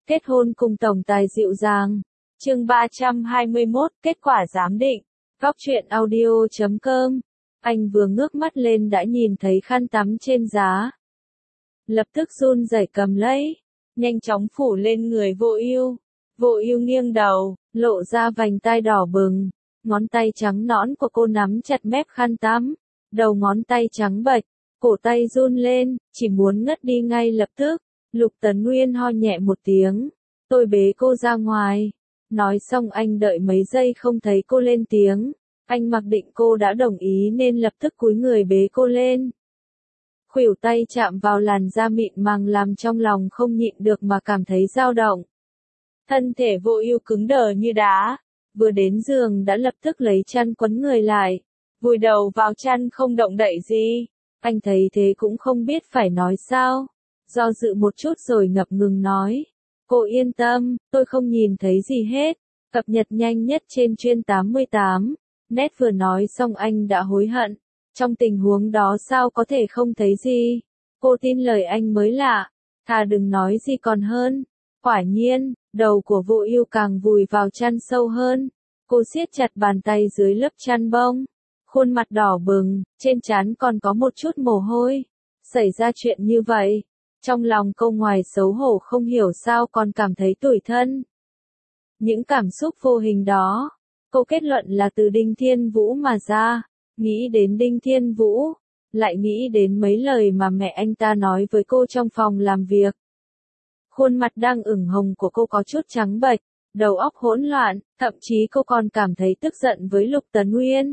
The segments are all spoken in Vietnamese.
Kết hôn cùng tổng tài dịu dàng. Chương 321, kết quả giám định. Góc truyện audio.com. Anh vừa ngước mắt lên đã nhìn thấy khăn tắm trên giá. Lập tức run rẩy cầm lấy, nhanh chóng phủ lên người Vô Ưu. Vô Ưu nghiêng đầu, lộ ra vành tai đỏ bừng, ngón tay trắng nõn của cô nắm chặt mép khăn tắm, đầu ngón tay trắng bệch, cổ tay run lên, chỉ muốn ngất đi ngay lập tức. Lục Tấn Nguyên ho nhẹ một tiếng, tôi bế cô ra ngoài. Nói xong anh đợi mấy giây không thấy cô lên tiếng, anh mặc định cô đã đồng ý nên lập tức cúi người bế cô lên. Khuỷu tay chạm vào làn da mịn màng làm trong lòng không nhịn được mà cảm thấy dao động. Thân thể Vô Ưu cứng đờ như đá, vừa đến giường đã lập tức lấy chăn quấn người lại, vùi đầu vào chăn không động đậy gì. Anh thấy thế cũng không biết phải nói sao, do dự một chút rồi ngập ngừng nói. Cô yên tâm, tôi không nhìn thấy gì hết. Cập nhật nhanh nhất trên chuyên 88. Net vừa nói xong anh đã hối hận. Trong tình huống đó sao có thể không thấy gì? Cô tin lời anh mới lạ. Thà đừng nói gì còn hơn. Quả nhiên, đầu của Vô Ưu càng vùi vào chăn sâu hơn. Cô siết chặt bàn tay dưới lớp chăn bông. Khuôn mặt đỏ bừng, trên trán còn có một chút mồ hôi. Xảy ra chuyện như vậy. Trong lòng cô ngoài xấu hổ không hiểu sao còn cảm thấy tủi thân. Những cảm xúc vô hình đó, cô kết luận là từ Đinh Thiên Vũ mà ra. Nghĩ đến Đinh Thiên Vũ, lại nghĩ đến mấy lời mà mẹ anh ta nói với cô trong phòng làm việc. Khuôn mặt đang ửng hồng của cô có chút trắng bệch, đầu óc hỗn loạn, thậm chí cô còn cảm thấy tức giận với Lục Tấn Nguyên.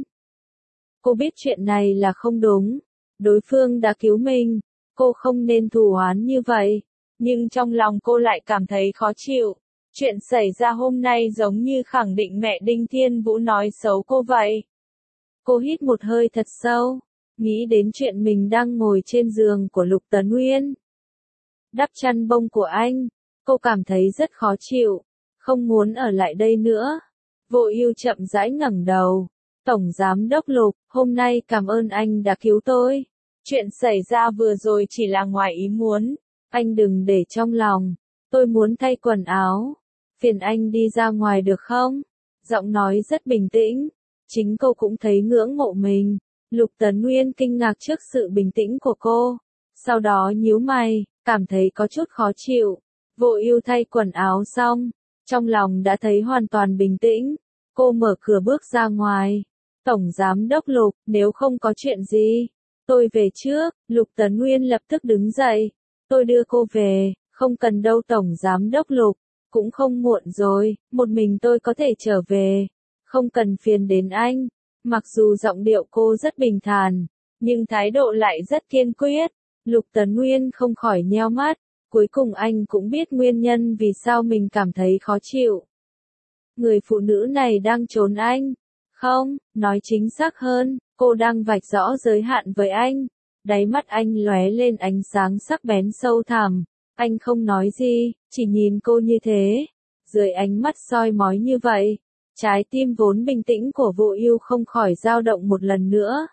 Cô biết chuyện này là không đúng, đối phương đã cứu mình, cô không nên thù oán như vậy, nhưng trong lòng cô lại cảm thấy khó chịu. Chuyện xảy ra hôm nay giống như khẳng định mẹ Đinh Thiên Vũ nói xấu cô vậy. Cô hít một hơi thật sâu, nghĩ đến chuyện mình đang ngồi trên giường của Lục Tấn Nguyên, đắp chăn bông của anh, cô cảm thấy rất khó chịu, không muốn ở lại đây nữa. Vô Ưu chậm rãi ngẩng đầu. Tổng giám đốc Lục, hôm nay cảm ơn anh đã cứu tôi. Chuyện xảy ra vừa rồi chỉ là ngoài ý muốn, anh đừng để trong lòng. Tôi muốn thay quần áo, phiền anh đi ra ngoài được không? Giọng nói rất bình tĩnh, chính cô cũng thấy ngưỡng mộ mình. Lục Tấn Nguyên kinh ngạc trước sự bình tĩnh của cô, sau đó nhíu mày, cảm thấy có chút khó chịu. Vô Ưu thay quần áo xong, trong lòng đã thấy hoàn toàn bình tĩnh. Cô mở cửa bước ra ngoài. Tổng giám đốc Lục, nếu không có chuyện gì, tôi về trước. Lục Tấn Nguyên lập tức đứng dậy. Tôi đưa cô về, không cần đâu Tổng giám đốc Lục, cũng không muộn rồi, một mình tôi có thể trở về, không cần phiền đến anh. Mặc dù giọng điệu cô rất bình thản, nhưng thái độ lại rất kiên quyết. Lục Tấn Nguyên không khỏi nheo mắt, cuối cùng anh cũng biết nguyên nhân vì sao mình cảm thấy khó chịu. Người phụ nữ này đang trốn anh. Không, nói chính xác hơn, cô đang vạch rõ giới hạn với anh. Đáy mắt anh lóe lên ánh sáng sắc bén sâu thẳm. Anh không nói gì, chỉ nhìn cô như thế. Dưới ánh mắt soi mói như vậy, trái tim vốn bình tĩnh của Vô Ưu không khỏi dao động một lần nữa.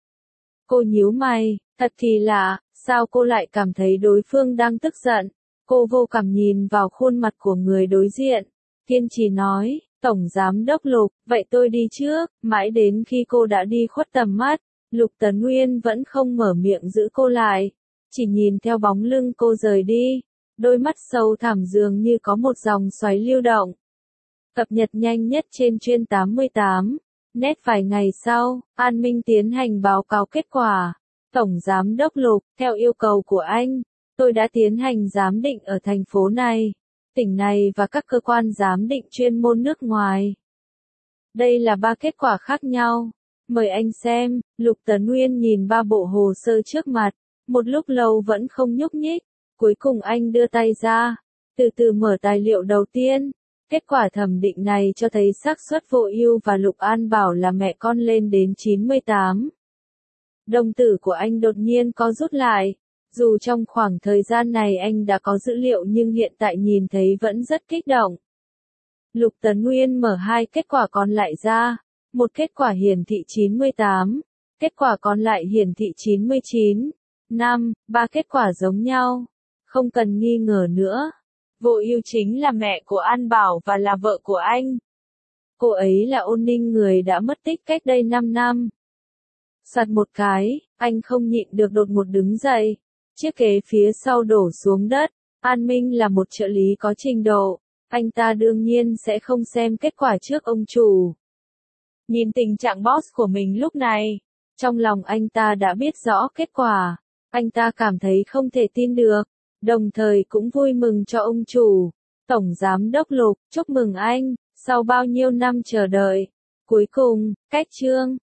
Cô nhíu mày, thật kỳ lạ, sao cô lại cảm thấy đối phương đang tức giận? Cô vô cảm nhìn vào khuôn mặt của người đối diện, kiên trì nói. Tổng giám đốc Lục, vậy tôi đi trước. Mãi đến khi cô đã đi khuất tầm mắt, Lục Tấn Nguyên vẫn không mở miệng giữ cô lại, chỉ nhìn theo bóng lưng cô rời đi, đôi mắt sâu thẳm dường như có một dòng xoáy lưu động. Cập nhật nhanh nhất trên chuyên 88. Net vài ngày sau, An Minh tiến hành báo cáo kết quả. Tổng giám đốc Lục, theo yêu cầu của anh, tôi đã tiến hành giám định ở thành phố này, tỉnh này và các cơ quan giám định chuyên môn nước ngoài. Đây là 3 kết quả khác nhau. Mời anh xem. Lục Tấn Nguyên nhìn 3 bộ hồ sơ trước mặt, một lúc lâu vẫn không nhúc nhích. Cuối cùng anh đưa tay ra, từ từ mở tài liệu đầu tiên. Kết quả thẩm định này cho thấy xác suất Vô Ưu và Lục An Bảo là mẹ con lên đến 98. Đồng tử của anh đột nhiên co rút lại. Dù trong khoảng thời gian này anh đã có dữ liệu nhưng hiện tại nhìn thấy vẫn rất kích động. Lục Tấn Nguyên mở 2 kết quả còn lại ra. Một kết quả hiển thị 98. Kết quả còn lại hiển thị 99. 3 kết quả giống nhau. Không cần nghi ngờ nữa. Vô Ưu chính là mẹ của An Bảo và là vợ của anh. Cô ấy là Ôn Ninh, người đã mất tích cách đây 5 năm. Soạt một cái, anh không nhịn được đột ngột đứng dậy. Chiếc ghế phía sau đổ xuống đất. An Minh là một trợ lý có trình độ. Anh ta đương nhiên sẽ không xem kết quả trước ông chủ. Nhìn tình trạng boss của mình lúc này, trong lòng anh ta đã biết rõ kết quả. Anh ta cảm thấy không thể tin được, đồng thời cũng vui mừng cho ông chủ. Tổng giám đốc Lục, chúc mừng anh, sau bao nhiêu năm chờ đợi. Cuối cùng, cách chương.